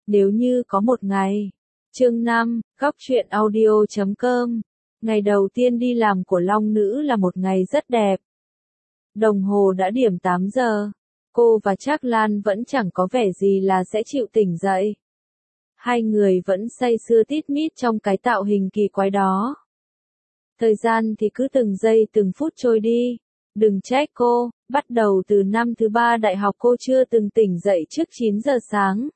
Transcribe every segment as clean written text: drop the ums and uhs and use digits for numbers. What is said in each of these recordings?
Nếu như có một ngày. Chương 5, Góc truyện audio.com. Ngày đầu tiên đi làm của Long Nữ là một ngày rất đẹp. Đồng hồ đã điểm 8 giờ. Cô và Trác Lan vẫn chẳng có vẻ gì là sẽ chịu tỉnh dậy. Hai người vẫn say sưa tít mít trong cái tạo hình kỳ quái đó. Thời gian thì cứ từng giây từng phút trôi đi. Đừng trách cô, bắt đầu từ năm thứ 3 đại học cô chưa từng tỉnh dậy trước 9 giờ sáng.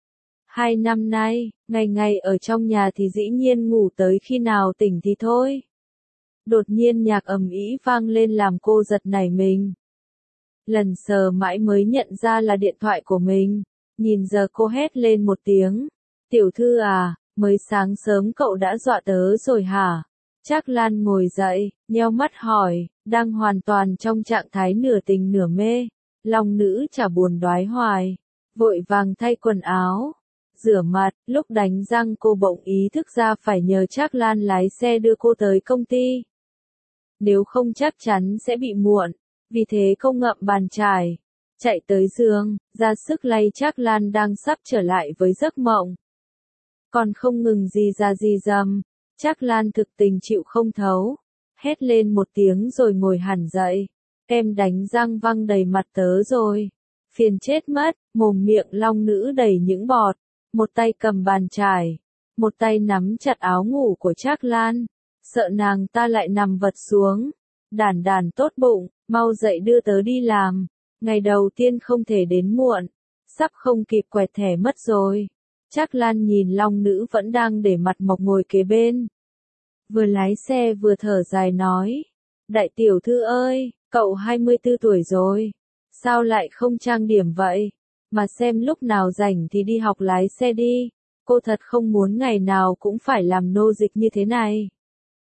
2 năm nay, ngày ngày ở trong nhà thì dĩ nhiên ngủ tới khi nào tỉnh thì thôi. Đột nhiên nhạc ầm ĩ vang lên làm cô giật nảy mình. Lần sờ mãi mới nhận ra là điện thoại của mình. Nhìn giờ cô hét lên một tiếng. Tiểu thư à, mới sáng sớm cậu đã dọa tớ rồi hả? Trác Lan ngồi dậy, nheo mắt hỏi, đang hoàn toàn trong trạng thái nửa tình nửa mê. Long Nữ chả buồn đoái hoài. Vội vàng thay quần áo. Rửa mặt, lúc đánh răng cô bỗng ý thức ra phải nhờ Trác Lan lái xe đưa cô tới công ty. Nếu không chắc chắn sẽ bị muộn, vì thế cô ngậm bàn chải, chạy tới giường, ra sức lay Trác Lan đang sắp trở lại với giấc mộng. Còn không ngừng gì ra gì dầm, Trác Lan thực tình chịu không thấu, hét lên một tiếng rồi ngồi hẳn dậy, kem đánh răng văng đầy mặt tớ rồi. Phiền chết mất, mồm miệng Long Nữ đầy những bọt. Một tay cầm bàn chải, một tay nắm chặt áo ngủ của Trác Lan, sợ nàng ta lại nằm vật xuống. Đàn đàn tốt bụng, mau dậy đưa tớ đi làm, ngày đầu tiên không thể đến muộn, sắp không kịp quẹt thẻ mất rồi. Trác Lan nhìn Long Nữ vẫn đang để mặt mộc ngồi kế bên. Vừa lái xe vừa thở dài nói, đại tiểu thư ơi, cậu 24 tuổi rồi, sao lại không trang điểm vậy? Mà xem lúc nào rảnh thì đi học lái xe đi, cô thật không muốn ngày nào cũng phải làm nô dịch như thế này.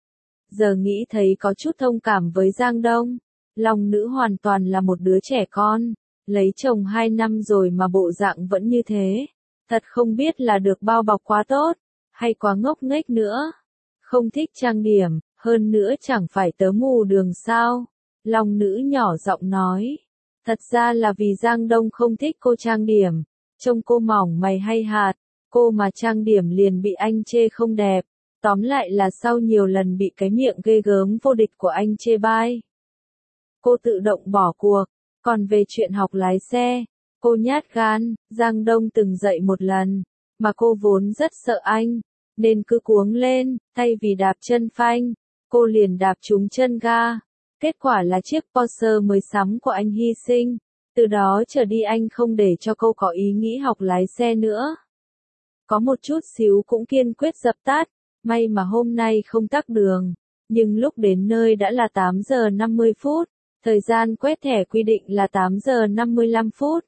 Giờ nghĩ thấy có chút thông cảm với Giang Đông, Long Nữ hoàn toàn là một đứa trẻ con, lấy chồng 2 năm rồi mà bộ dạng vẫn như thế, thật không biết là được bao bọc quá tốt, hay quá ngốc nghếch nữa. Không thích trang điểm, hơn nữa chẳng phải tớ mù đường sao? Long Nữ nhỏ giọng nói. Thật ra là vì Giang Đông không thích cô trang điểm, trông cô mỏng mày hay hạt, cô mà trang điểm liền bị anh chê không đẹp, tóm lại là sau nhiều lần bị cái miệng ghê gớm vô địch của anh chê bai. Cô tự động bỏ cuộc, còn về chuyện học lái xe, cô nhát gan, Giang Đông từng dạy một lần, mà cô vốn rất sợ anh, nên cứ cuống lên, thay vì đạp chân phanh, cô liền đạp trúng chân ga. Kết quả là chiếc Porsche mới sắm của anh hy sinh, từ đó trở đi anh không để cho cô có ý nghĩ học lái xe nữa. Có một chút xíu cũng kiên quyết dập tắt, may mà hôm nay không tắc đường, nhưng lúc đến nơi đã là 8 giờ 50 phút, thời gian quét thẻ quy định là 8 giờ 55 phút.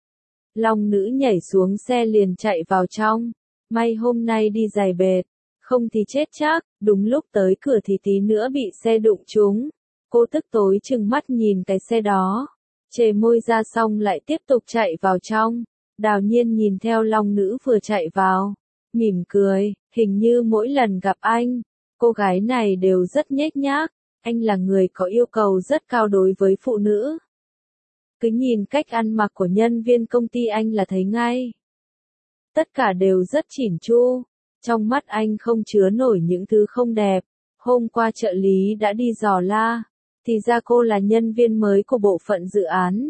Long Nữ nhảy xuống xe liền chạy vào trong, may hôm nay đi giày bệt, không thì chết chắc, đúng lúc tới cửa thì tí nữa bị xe đụng trúng. Cô tức tối trừng mắt nhìn cái xe đó, chề môi ra xong lại tiếp tục chạy vào trong. Đào Nhiên nhìn theo Long Nữ vừa chạy vào, mỉm cười, hình như mỗi lần gặp anh, cô gái này đều rất nhếch nhác, anh là người có yêu cầu rất cao đối với phụ nữ. Cứ nhìn cách ăn mặc của nhân viên công ty anh là thấy ngay. Tất cả đều rất chỉn chu, trong mắt anh không chứa nổi những thứ không đẹp. Hôm qua trợ lý đã đi dò la. Thì ra cô là nhân viên mới của bộ phận dự án.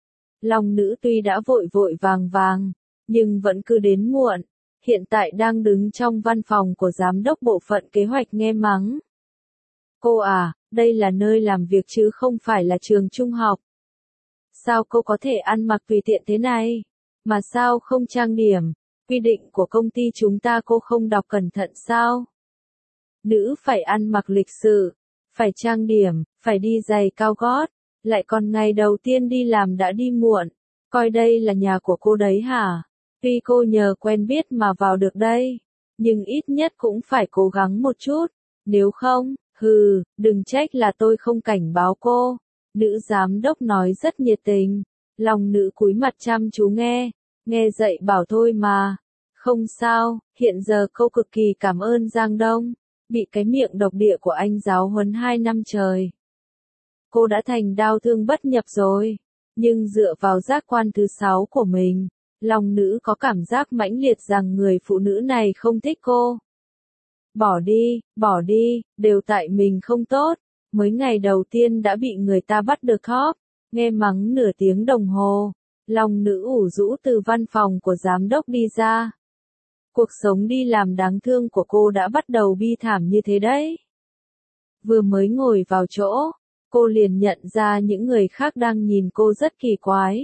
Long Nữ tuy đã vội vội vàng, nhưng vẫn cứ đến muộn, hiện tại đang đứng trong văn phòng của giám đốc bộ phận kế hoạch nghe mắng. Cô à, đây là nơi làm việc chứ không phải là trường trung học. Sao cô có thể ăn mặc tùy tiện thế này? Mà sao không trang điểm? Quy định của công ty chúng ta cô không đọc cẩn thận sao? Nữ phải ăn mặc lịch sự, phải trang điểm, phải đi giày cao gót, lại còn ngày đầu tiên đi làm đã đi muộn, coi đây là nhà của cô đấy hả? Tuy cô nhờ quen biết mà vào được đây, nhưng ít nhất cũng phải cố gắng một chút, nếu không, đừng trách là tôi không cảnh báo cô. Nữ giám đốc nói rất nhiệt tình, Long Nữ cúi mặt chăm chú nghe dạy bảo thôi mà. Không sao, hiện giờ cô cực kỳ cảm ơn Giang Đông. Bị cái miệng độc địa của anh giáo huấn 2 năm trời. Cô đã thành đau thương bất nhập rồi, nhưng dựa vào giác quan thứ 6 của mình, Long nữ có cảm giác mãnh liệt rằng người phụ nữ này không thích cô. Bỏ đi, đều tại mình không tốt, mới ngày đầu tiên đã bị người ta bắt được thóp, nghe mắng nửa tiếng đồng hồ. Long nữ ủ rũ từ văn phòng của giám đốc đi ra. Cuộc sống đi làm đáng thương của cô đã bắt đầu bi thảm như thế đấy. Vừa mới ngồi vào chỗ, cô liền nhận ra những người khác đang nhìn cô rất kỳ quái.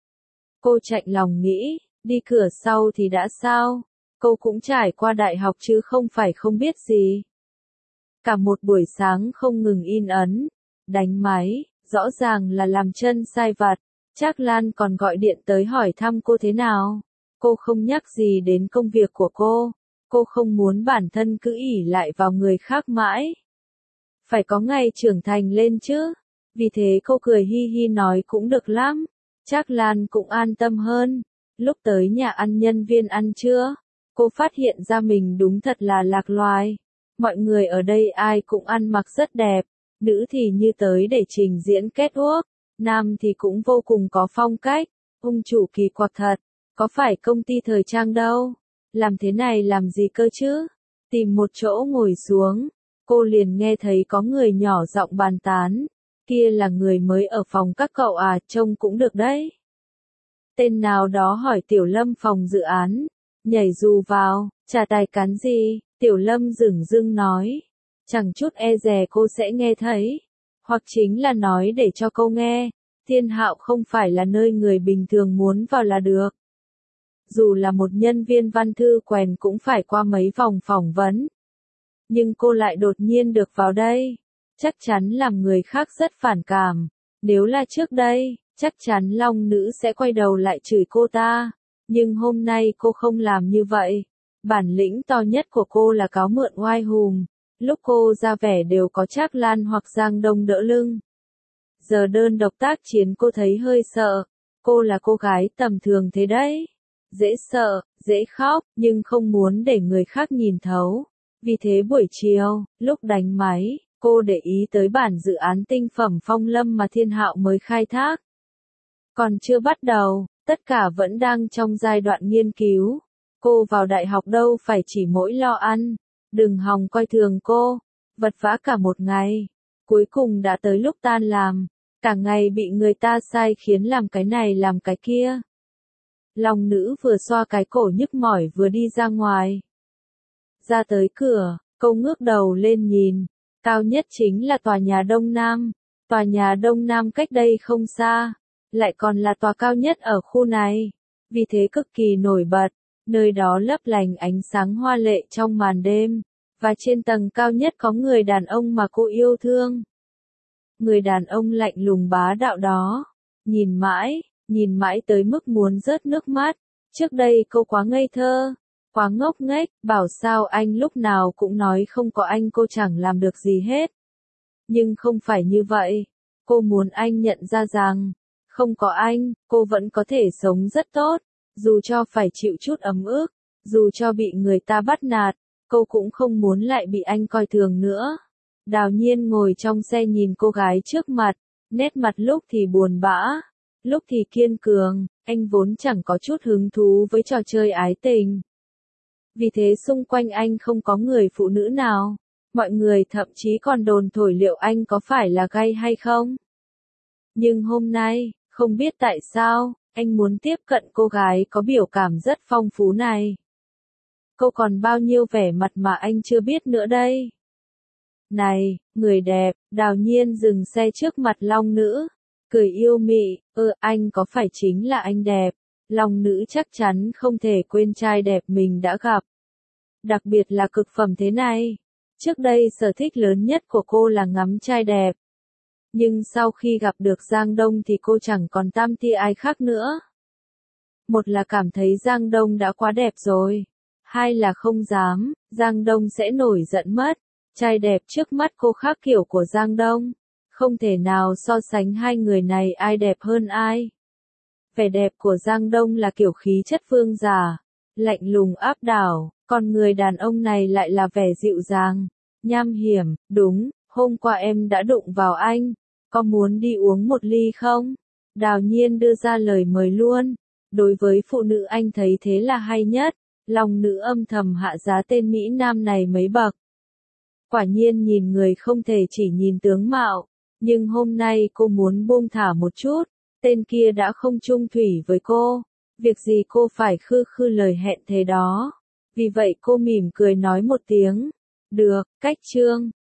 Cô chạnh lòng nghĩ, đi cửa sau thì đã sao, cô cũng trải qua đại học chứ không phải không biết gì. Cả một buổi sáng không ngừng in ấn, đánh máy, rõ ràng là làm chân sai vặt. Trác Lan còn gọi điện tới hỏi thăm cô thế nào. Cô không nhắc gì đến công việc của cô không muốn bản thân cứ ỷ lại vào người khác mãi. Phải có ngày trưởng thành lên chứ. Vì thế cô cười hi hi nói cũng được lắm. Trác Lan cũng an tâm hơn. Lúc tới nhà ăn nhân viên ăn trưa, cô phát hiện ra mình đúng thật là lạc loài. Mọi người ở đây ai cũng ăn mặc rất đẹp, nữ thì như tới để trình diễn catwalk, nam thì cũng vô cùng có phong cách. Ông chủ kỳ quặc thật, có phải công ty thời trang đâu, làm thế này làm gì cơ chứ? Tìm một chỗ ngồi xuống, cô liền nghe thấy có người nhỏ giọng bàn tán, kia là người mới ở phòng các cậu à, trông cũng được đấy. Tên nào đó hỏi Tiểu Lâm phòng dự án, nhảy dù vào, chả tài cán gì, Tiểu Lâm dửng dưng nói, chẳng chút e dè cô sẽ nghe thấy, hoặc chính là nói để cho cô nghe, Thiên Hạo không phải là nơi người bình thường muốn vào là được. Dù là một nhân viên văn thư quèn cũng phải qua mấy vòng phỏng vấn. Nhưng cô lại đột nhiên được vào đây, chắc chắn làm người khác rất phản cảm. Nếu là trước đây, chắc chắn Long nữ sẽ quay đầu lại chửi cô ta. Nhưng hôm nay cô không làm như vậy. Bản lĩnh to nhất của cô là cáo mượn oai hùng. Lúc cô ra vẻ đều có Trác Lan hoặc Giang Đông đỡ lưng. Giờ đơn độc tác chiến cô thấy hơi sợ. Cô là cô gái tầm thường thế đấy. Dễ sợ, dễ khóc, nhưng không muốn để người khác nhìn thấu. Vì thế buổi chiều, lúc đánh máy, cô để ý tới bản dự án tinh phẩm Phong Lâm mà Thiên Hạo mới khai thác. Còn chưa bắt đầu, tất cả vẫn đang trong giai đoạn nghiên cứu. Cô vào đại học đâu phải chỉ mỗi lo ăn, đừng hòng coi thường cô, vật vã cả một ngày. Cuối cùng đã tới lúc tan làm, cả ngày bị người ta sai khiến làm cái này làm cái kia. Long nữ vừa xoa cái cổ nhức mỏi vừa đi ra ngoài. Ra tới cửa, cô ngước đầu lên nhìn, cao nhất chính là tòa nhà Đông Nam. Tòa nhà Đông Nam cách đây không xa, lại còn là tòa cao nhất ở khu này, vì thế cực kỳ nổi bật, nơi đó lấp lánh ánh sáng hoa lệ trong màn đêm, và trên tầng cao nhất có người đàn ông mà cô yêu thương. Người đàn ông lạnh lùng bá đạo đó, nhìn mãi tới mức muốn rớt nước mắt. Trước đây cô quá ngây thơ, quá ngốc nghếch, bảo sao anh lúc nào cũng nói không có anh cô chẳng làm được gì hết. Nhưng không phải như vậy, cô muốn anh nhận ra rằng, không có anh, cô vẫn có thể sống rất tốt, dù cho phải chịu chút ấm ức, dù cho bị người ta bắt nạt, cô cũng không muốn lại bị anh coi thường nữa. Đào Nhiên ngồi trong xe nhìn cô gái trước mặt, nét mặt lúc thì buồn bã, lúc thì kiên cường, anh vốn chẳng có chút hứng thú với trò chơi ái tình. Vì thế xung quanh anh không có người phụ nữ nào, mọi người thậm chí còn đồn thổi liệu anh có phải là gay hay không. Nhưng hôm nay, không biết tại sao, anh muốn tiếp cận cô gái có biểu cảm rất phong phú này. Cô còn bao nhiêu vẻ mặt mà anh chưa biết nữa đây. Này, người đẹp, Đào Nhiên dừng xe trước mặt Long nữ, cười yêu mị, anh có phải chính là anh đẹp? Long nữ chắc chắn không thể quên trai đẹp mình đã gặp. Đặc biệt là cực phẩm thế này. Trước đây sở thích lớn nhất của cô là ngắm trai đẹp. Nhưng sau khi gặp được Giang Đông thì cô chẳng còn tam tia ai khác nữa. Một là cảm thấy Giang Đông đã quá đẹp rồi. Hai là không dám, Giang Đông sẽ nổi giận mất. Trai đẹp trước mắt cô khác kiểu của Giang Đông. Không thể nào so sánh hai người này ai đẹp hơn ai. Vẻ đẹp của Giang Đông là kiểu khí chất vương giả, lạnh lùng áp đảo, còn người đàn ông này lại là vẻ dịu dàng, nham hiểm. Đúng, hôm qua em đã đụng vào anh, có muốn đi uống một ly không? Đào Nhiên đưa ra lời mời luôn. Đối với phụ nữ anh thấy thế là hay nhất. Long nữ âm thầm hạ giá tên Mỹ Nam này mấy bậc. Quả nhiên nhìn người không thể chỉ nhìn tướng mạo, nhưng hôm nay cô muốn buông thả một chút, tên kia đã không chung thủy với cô, việc gì cô phải khư khư lời hẹn thế đó. Vì vậy cô mỉm cười nói một tiếng, được, cách Trương.